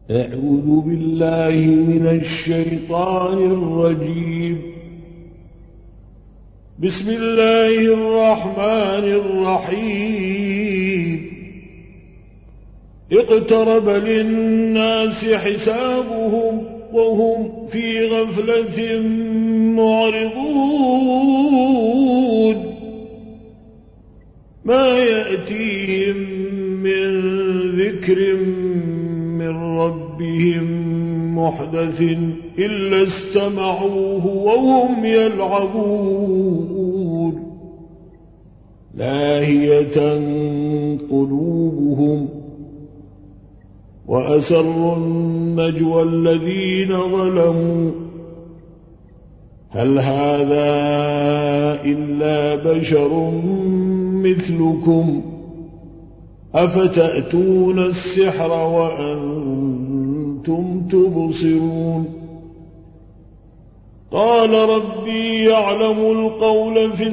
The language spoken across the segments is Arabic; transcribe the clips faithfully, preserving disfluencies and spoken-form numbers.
أعوذ بالله من الشيطان الرجيم. بسم الله الرحمن الرحيم. اقترب للناس حسابهم وهم في غفلة معرضون ما يأتيهم من ذكر من ربهم محدث إلا استمعوه وهم يلعبون لاهية قلوبهم وأسروا النجوى الذين ظلموا هل هذا إلا بشر مثلكم أفتأتون السحر وأنتم تبصرون قال ربي يعلم القول في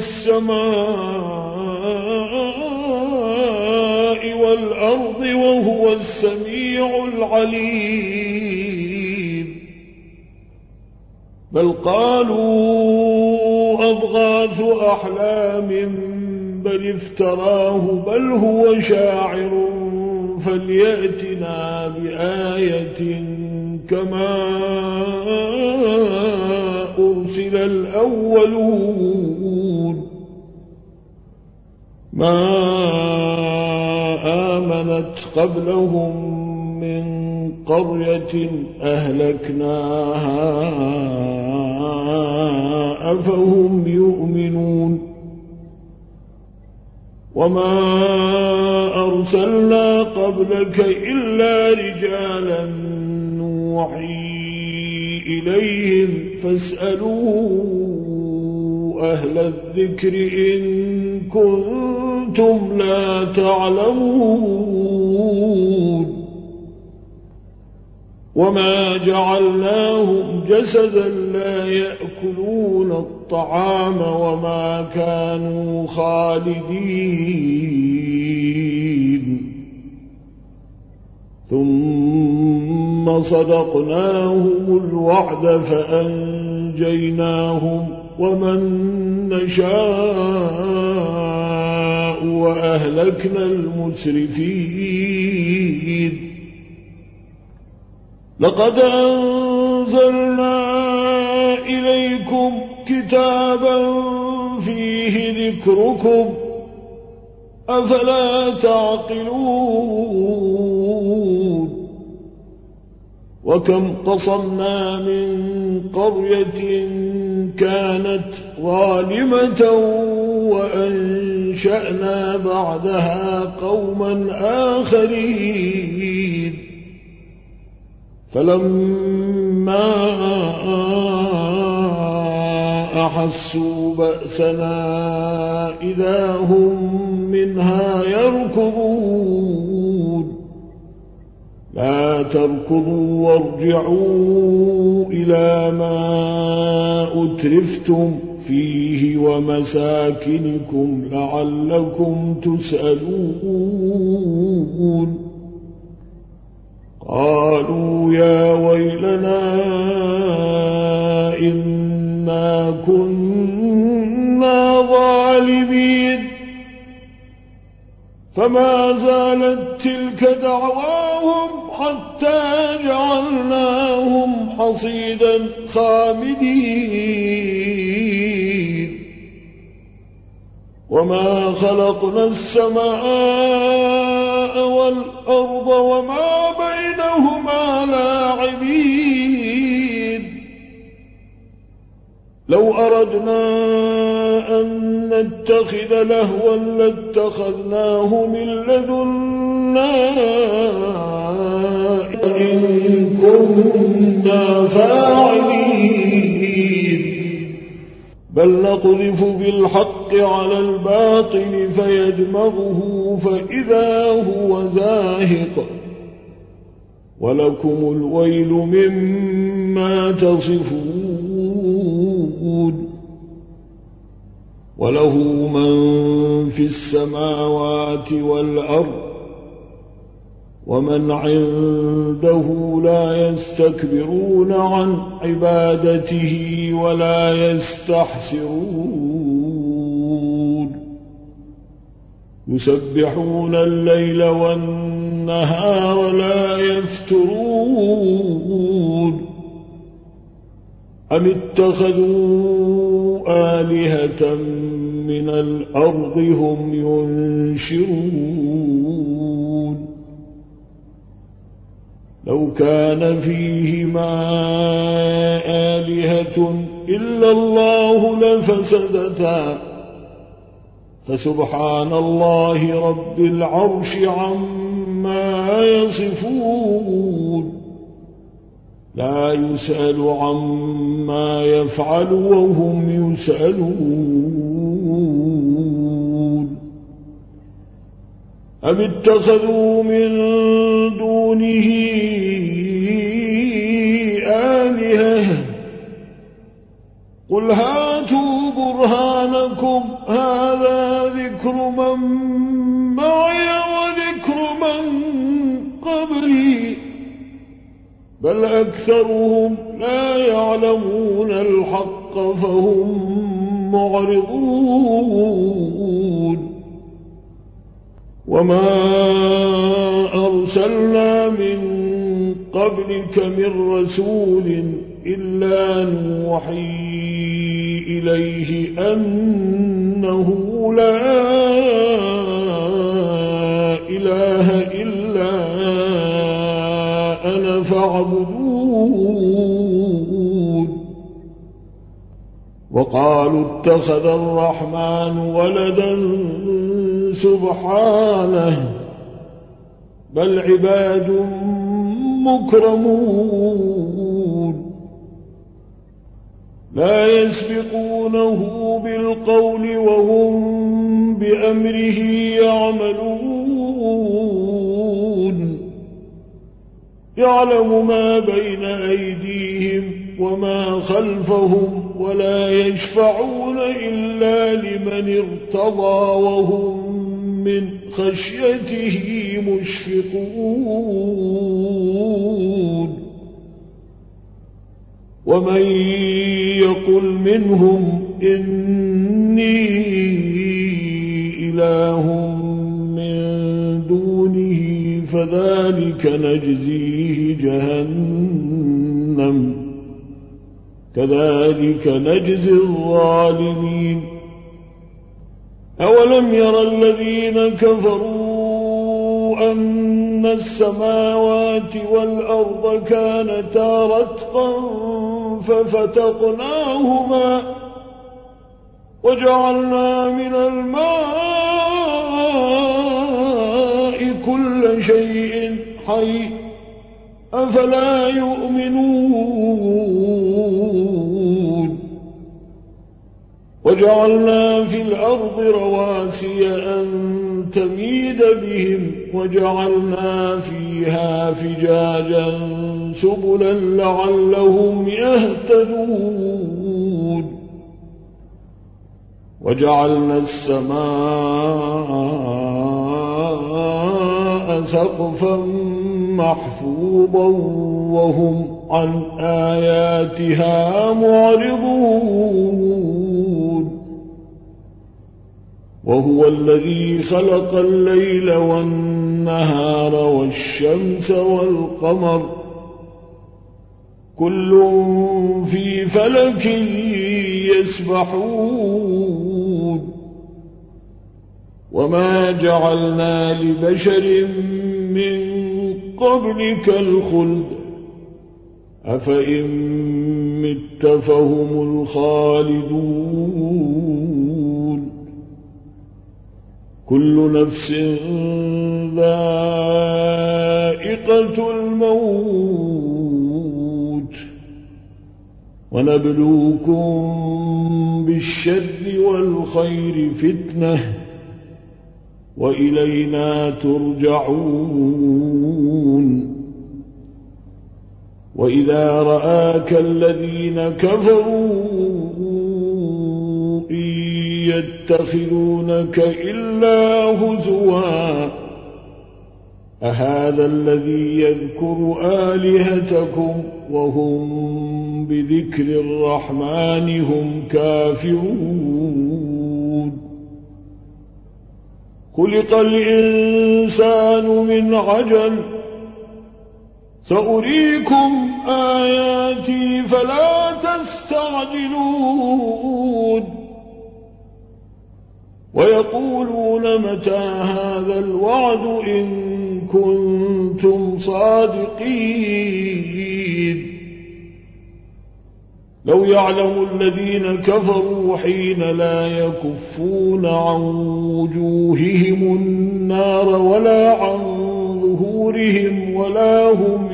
السماء والأرض وهو السميع العليم بل قالوا أضغاث أحلام بل افتراه بل هو شاعر فليأتنا بآية كما أرسل الأولون ما آمنت قبلهم من قرية أهلكناها أفهم يؤمنون وما أرسلنا قبلك إلا رجالا نوحي إليهم فاسألوا أهل الذكر إن كنتم لا تعلمون وما جعلناهم جسدا لا يأكلون الطعام وما كانوا خالدين ثم صدقناهم الوعد فأنجيناهم ومن نشاء وأهلكنا المسرفين لقد أنزلنا إليكم كتابا فيه ذكركم أفلا تعقلون وكم قصمنا من قرية كانت ظالمة وأنشأنا بعدها قوما آخرين فلما أحسوا بأسنا إذا هم منها يركضون لا تركضوا وارجعوا إلى ما أترفتم فيه ومساكنكم لعلكم تسألون قالوا يا ويلنا إنا كنا ظالمين فما زالت تلك دعواهم حتى جعلناهم حصيدا خامدين وما خلقنا السماء والأرض وما بينهما لاعبين لو أردنا أن نتخذ لهوا لاتخذناه من لدنا إن كنا فاعلين بل نقذف بالحق على الباطل فيدمغه فإذا هو زاهق ولكم الويل مما تصفون وله من في السماوات والأرض ومن عنده لا يستكبرون عن عبادته ولا يستحسرون يسبحون الليل والنهار لا يفترون أم اتخذوا آلهة من الأرض هم ينشرون لو كان فيهما آلهة إلا الله لفسدتا فسبحان الله رب العرش عما يصفون لا يسأل عما يفعل وهم يسألون أم اتخذوا من دونه آلهة قل هاتوا برهانكم هذا ذكر من معي وذكر من قبلي بل أكثرهم لا يعلمون الحق فهم معرضون وما أرسلنا من قبلك من رسول إلا نوحي إليه أنه لا إله إلا أنا فاعبدون وقالوا اتخذ الرحمن ولدا سبحانه بل عباد مكرمون لا يسبقونه بالقول وهم بأمره يعملون يعلم ما بين أيديهم وما خلفهم ولا يشفعون إلا لمن ارتضى وهم من خشيته مشفقون ومن يقل منهم إني إله من دونه فذلك نجزيه جهنم كذلك نجزي الظالمين أولم ير الذين كفروا أن السماوات والأرض كانتا رتقا ففتقناهما وجعلنا من الماء كل شيء حي أفلا يؤمنون وجعلنا في الأرض رواسي أن تميد بهم وجعلنا فيها فجاجا سبلا لعلهم يهتدون وجعلنا السماء سقفا محفوظا وهم عن آياتها معرضون وهو الذي خلق الليل والنهار والشمس والقمر كل في فلك يسبحون وما جعلنا لبشر من قبلك الخلد أفإن مت فهم الخالدون كل نفس ذائقة الموت ونبلوكم بالشر والخير فتنة وإلينا ترجعون وإذا رآك الذين كفروا إن يتخذونك إلا هزوا أهذا الذي يذكر آلهتكم وهم بذكر الرحمن هم كافرون خلق الإنسان من عجل سأريكم آياتي فلا تستعجلون ويقولون متى هذا الوعد إن كنتم صادقين لو يعلم الذين كفروا حين لا يكفون عن وجوههم النار ولا عن ظهورهم ولا هم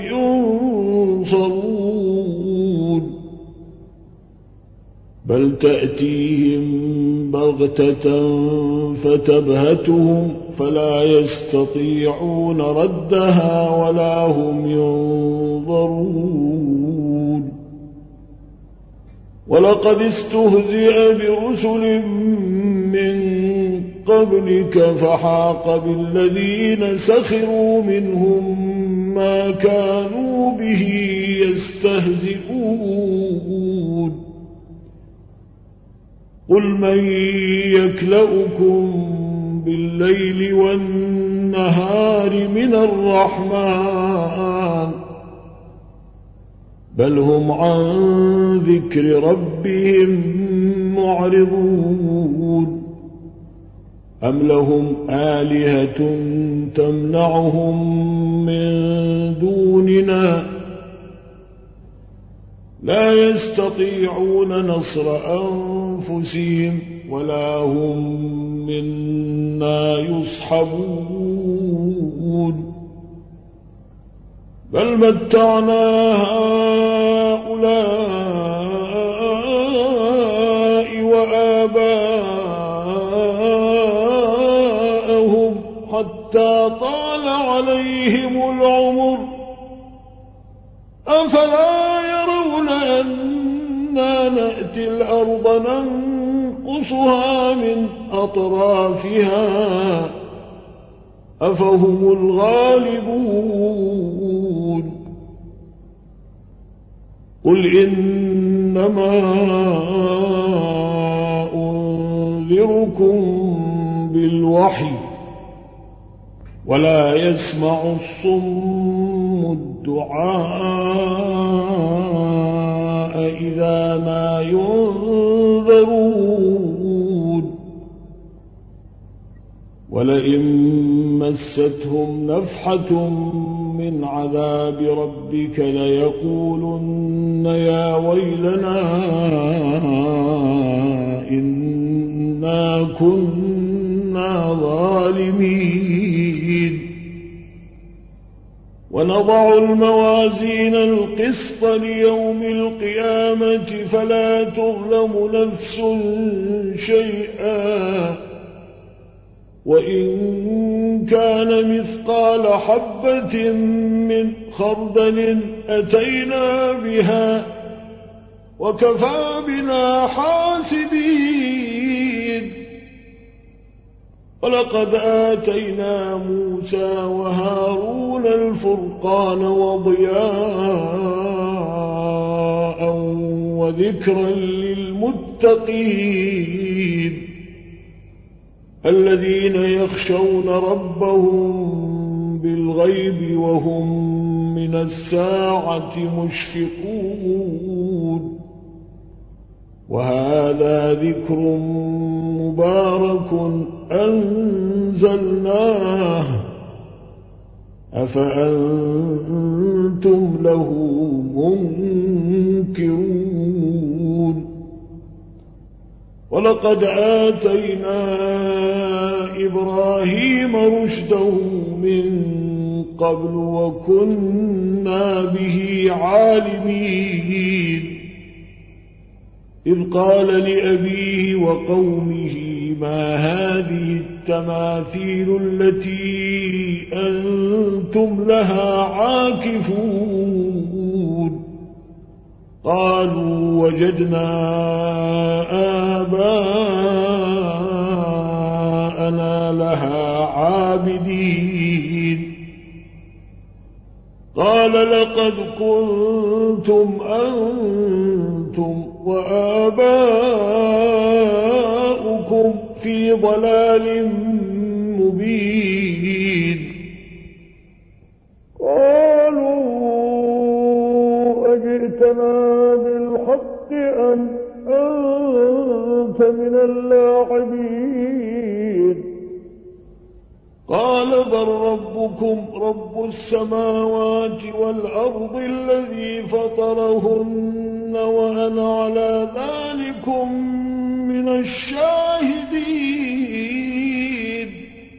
ينصرون بل تأتيهم بغتة فتبهتهم فلا يستطيعون ردها ولا هم ينظرون ولقد استهزئ برسل من قبلك فحاق بالذين سخروا منهم ما كانوا به يستهزئون قل من يكلؤكم بالليل والنهار من الرحمن بل هم عن ذكر ربهم معرضون أم لهم آلهة تمنعهم من دوننا لا يستطيعون نصر أنفسهم ولا هم منا يصحبون بل متعنا هؤلاء وآباءهم حتى طال عليهم العمر أفلا يرون أنا نأتي الأرض ننقصها من أطرافها أفهم الغالبون قل إنما أنذركم بالوحي ولا يسمع الصم الدعاء إذا ما ينذرون ولئن مستهم نفحة من عذاب ربك ليقولن يا ويلنا إنا كنا ظالمين ونضع الموازين القسط ليوم القيامة فلا تظلم نفس شيئا وإن كان مثقال حبة من خردل أتينا بها وكفى بنا حاسبين ولقد آتينا موسى وهارون الفرقان وضياء وذكرا للمتقين الذين يخشون ربهم بالغيب وهم من الساعة مشفقون وهذا ذكر مبارك أنزلناه أفأنتم له منكرون ولقد آتينا إبراهيم رشده من قبل وكنا به عالمين إذ قال لأبيه وقومه ما هذه التماثيل التي أنتم لها عاكفون قالوا وجدنا آباءنا لها عابدين قال لقد كنتم أنتم وآباؤكم في ضلال مبين قالوا أجئتنا بالحق أم أنت من اللاعبين قال بل ربكم رب السماوات والأرض الذي فطرهن وأنا على ذلكم من الشاهدين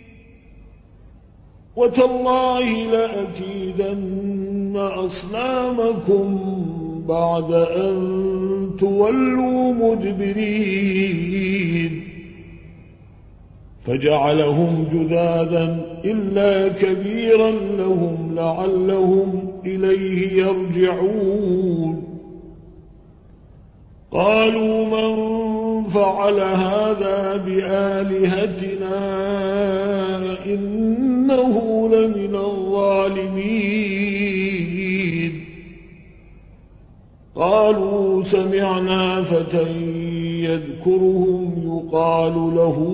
وتالله لأكيدن أصنامكم بعد أن تولوا مدبرين فجعلهم جذاذا إلا كبيرا لهم لعلهم إليه يرجعون قالوا من فعل هذا بآلهتنا إنه لمن الظالمين قالوا سمعنا فتى يذكرهم يقال له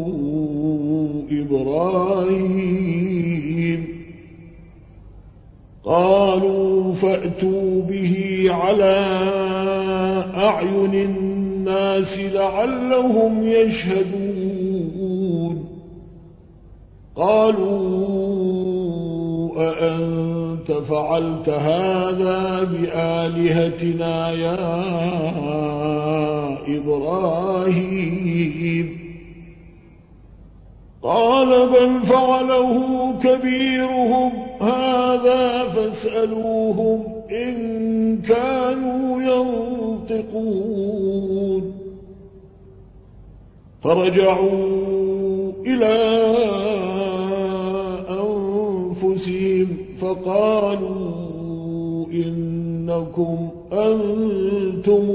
إبراهيم قالوا فأتوا به على أعين الناس لعلهم يشهدون قالوا أأنت فعلت هذا بآلهتنا يا إبراهيم قال بل فعله كبيرهم هذا فاسألوهم إن كانوا ينطقون فرجعوا إلى أنفسهم فقالوا إنكم أنتم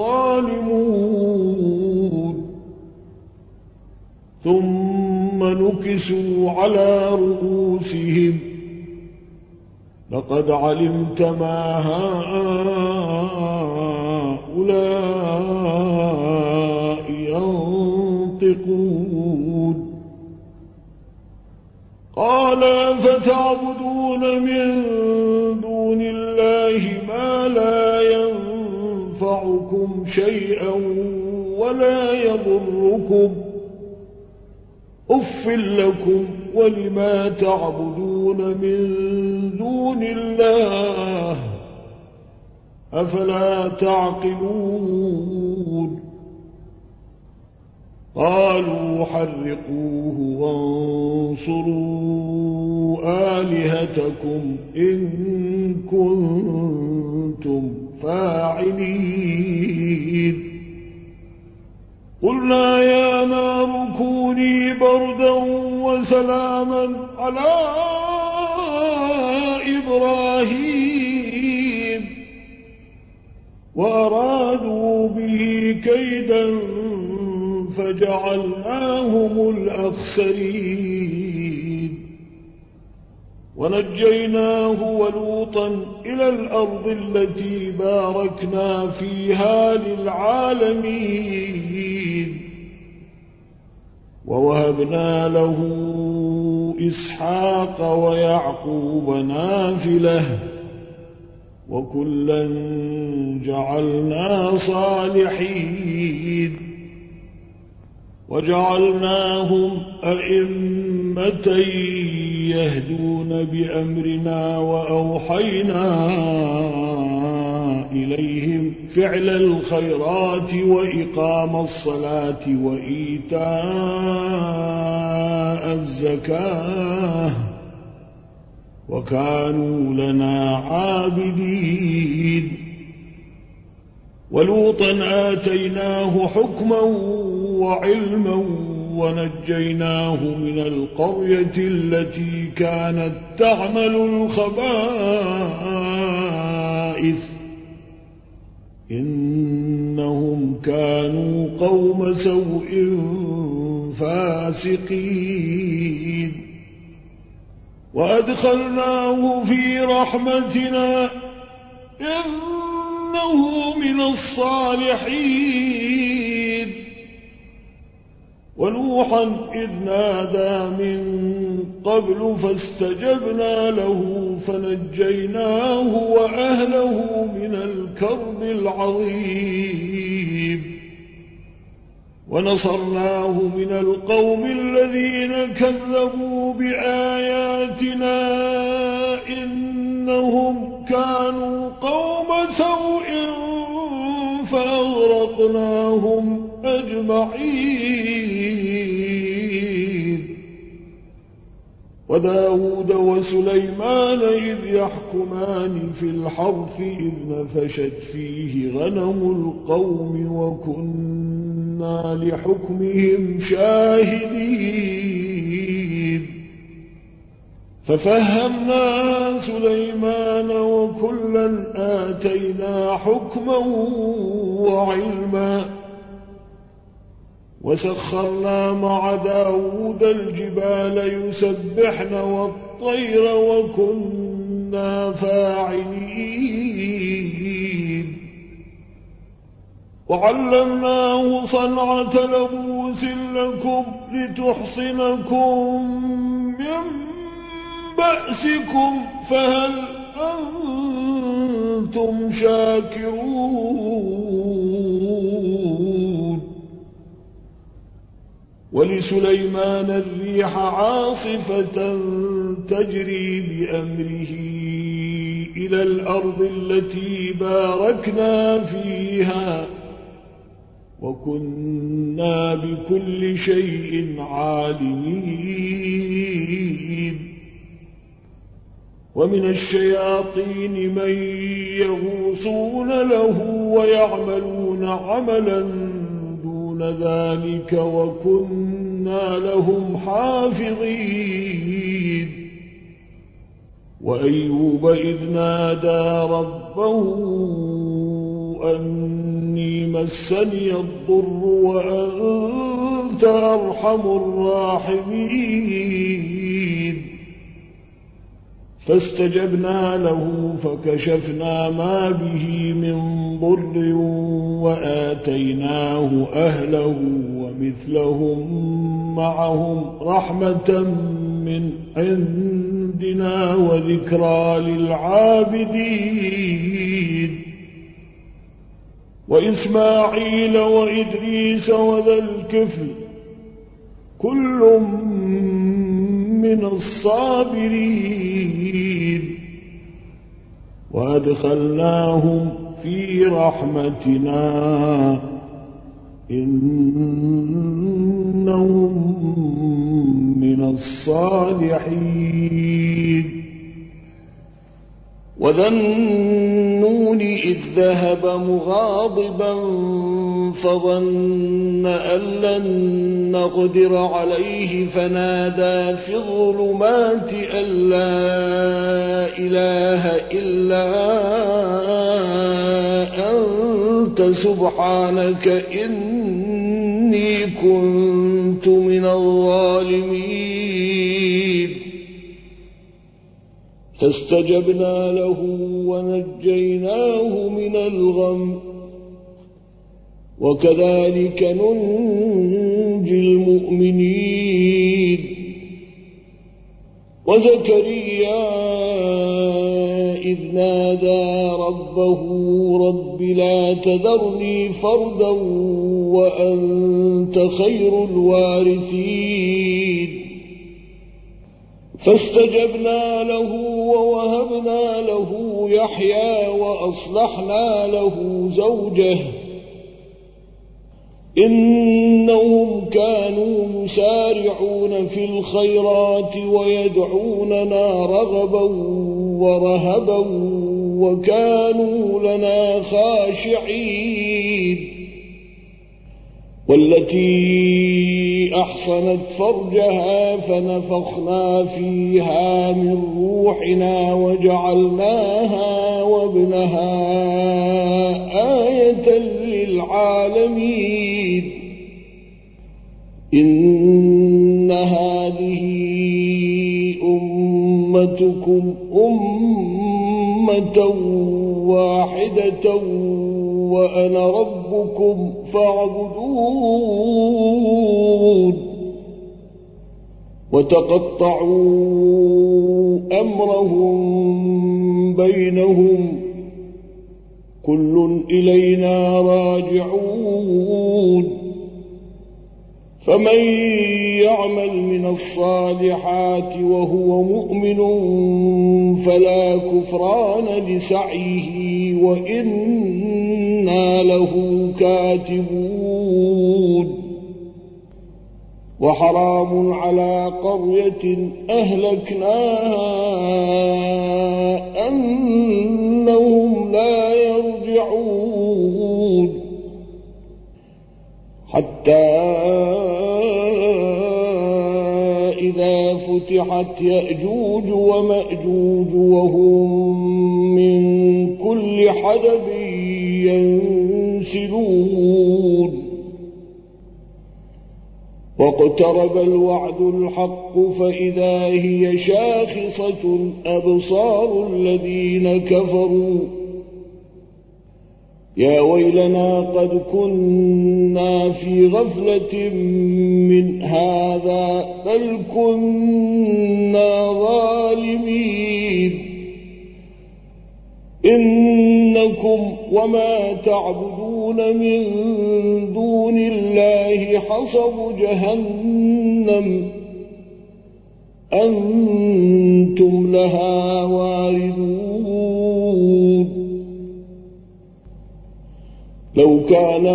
الظالمون ثم نكسوا على رؤوسهم لقد علمت ما هؤلاء ينطقون قال فتعبدون من دون الله ما لا ينفعكم شيئا ولا يضركم أف لكم ولما تعبدون من دون الله أفلا تعقلون قالوا حرقوه وانصروا آلهتكم إن كنتم فاعلين قلنا يا نار كوني بردا وسلاما على إبراهيم وأرادوا به كيدا فجعلناهم الأخسرين ونجيناه ولوطا إلى الأرض التي باركنا فيها للعالمين ووهبنا له إسحاق ويعقوب نافلة وكلا جعلنا صالحين وجعلناهم أئمة يهدون بأمرنا وأوحينا إليهم فعل الخيرات وإقام الصلاة وإيتاء الزكاة وكانوا لنا عابدين ولوطا آتيناه حكما وعلما ونجيناه من القرية التي كانت تعمل الخبائث إنهم كانوا قوم سوء فاسقين وأدخلناه في رحمتنا إنه من الصالحين ونوحا إذ نادى من قبل فاستجبنا له فنجيناه وأهله من الكرب العظيم ونصرناه من القوم الذين كذبوا بآياتنا إنهم كانوا قوم سوء فأغرقناهم أجمعين وداود وسليمان إذ يحكمان في الحرث إذ نفشت فيه غنم القوم وكنا لحكمهم شاهدين ففهمنا سليمان وكلا آتينا حكما وعلما وسخرنا مع داود الجبال يسبحن والطير وكنا فاعلين وعلمناه صنعة لبوس لكم لتحصنكم من بأسكم فهل أنتم شاكرون ولسليمان الريح عاصفة تجري بأمره إلى الأرض التي باركنا فيها وكنا بكل شيء عالمين ومن الشياطين من يغوصون له ويعملون عملا دون ذلك وكنا لهم حافظين وأيوب إذ نادى ربه أني مسني الضر وأنت أرحم الراحمين فاستجبنا له فكشفنا ما به من ضر وآتيناه أهله ومثلهم معهم رحمة من عندنا وذكرى للعابدين وإسماعيل وإدريس وذا الكفل كل من الصابرين وأدخلناهم في رحمتنا إنهم من الصالحين وذا النون إذ ذهب مغاضبا فظن أن لن نقدر عليه فنادى في الظلمات أن لا إله إلا أنت سبحانك إني كنت من الظالمين فاستجبنا له ونجيناه من الغم وكذلك ننجي المؤمنين وزكريا إذ نادى ربه رب لا تذرني فردا وأنت خير الوارثين فاستجبنا له ووهبنا له يحيى وأصلحنا له زوجه إنهم كانوا يسارعون في الخيرات ويدعوننا رغبا ورهبا وكانوا لنا خاشعين والتي أحصنت فرجها فنفخنا فيها من روحنا وجعلناها وابنها آية للعالمين إن هذه أمتكم أمة واحدة وأنا ربكم فاعبدون وتقطعوا أمرهم بينهم كل إلينا راجعون فمن يعمل من الصالحات وهو مؤمن فلا كفران لسعيه وإنا له كاتبون وحرام على قرية أهلكناها أنهم لا يرجعون حتى إذا فتحت يأجوج ومأجوج وهم من كل حدب ينسلون واقترب الوعد الحق فإذا هي شاخصة أبصار الذين كفروا يا ويلنا قد كنا في غفلة من هذا بل كنا ظالمين إنكم وما تعبدون من دون الله حصب جهنم أنتم لها واردون لو كان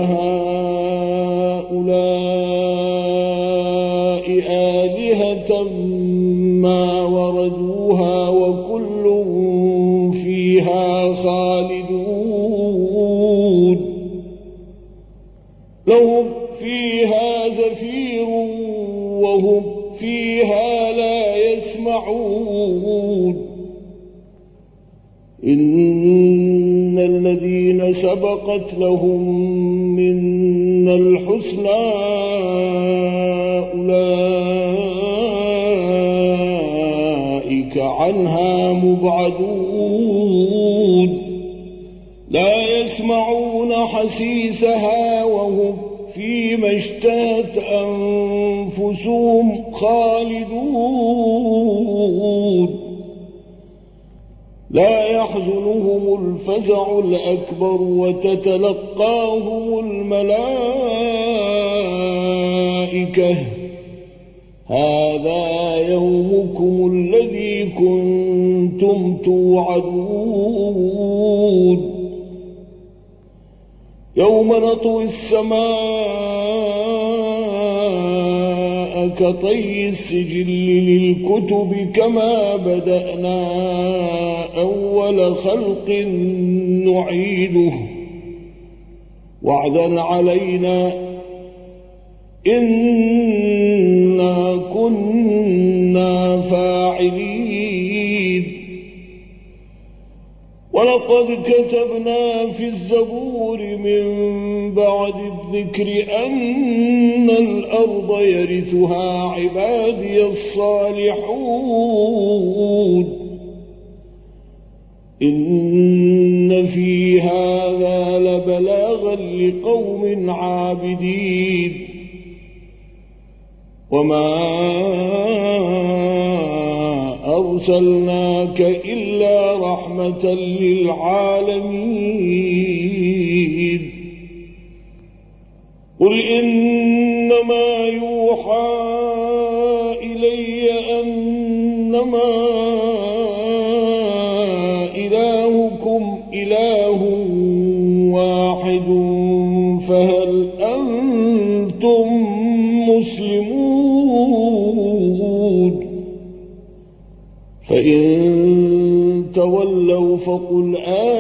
هؤلاء آلهة ما وردوها وكل فيها خالدون لهم فيها زفير وهم فيها لا يسمعون إن الذين سبقت لهم منا الحسنى أولئك عنها مبعدون لا يسمعون حسيسها وهم فيما اشتهت أنفسهم خالدون لا يحزنهم الفزع الأكبر وتتلقاهم الملائكة هذا يومكم الذي كنتم توعدون يوم نطوي السماء كطي السجل للكتب كما بدأنا أول خلق نعيده وعدا علينا إنا كنا فاعلين ولقد كتبنا في الزبور من بعد الذكر أن الأرض يرثها عبادي الصالحون إن في هذا لبلاغا لقوم عابدين وما أرسلناك إلا رحمة للعالمين قل إنما يوحى إلي أنما إلهكم إله واحد فهل أنتم مسلمون فإن تولوا فقل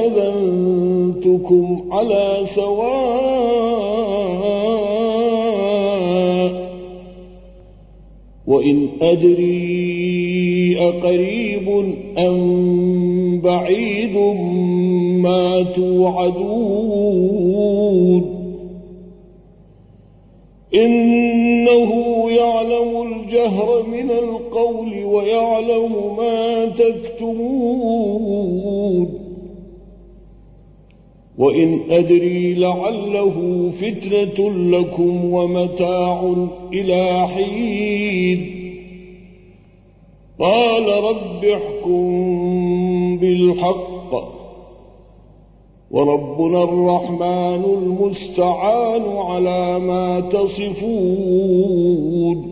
آذنتكم على سواء وإن أدري أقريب أم بعيد ما توعدون إنه يعلم الجهر من القول القول ويعلم ما تكتمون وإن أدري لعله فتنة لكم ومتاع إلى حين قال رب احكم بالحق وربنا الرحمن المستعان على ما تصفون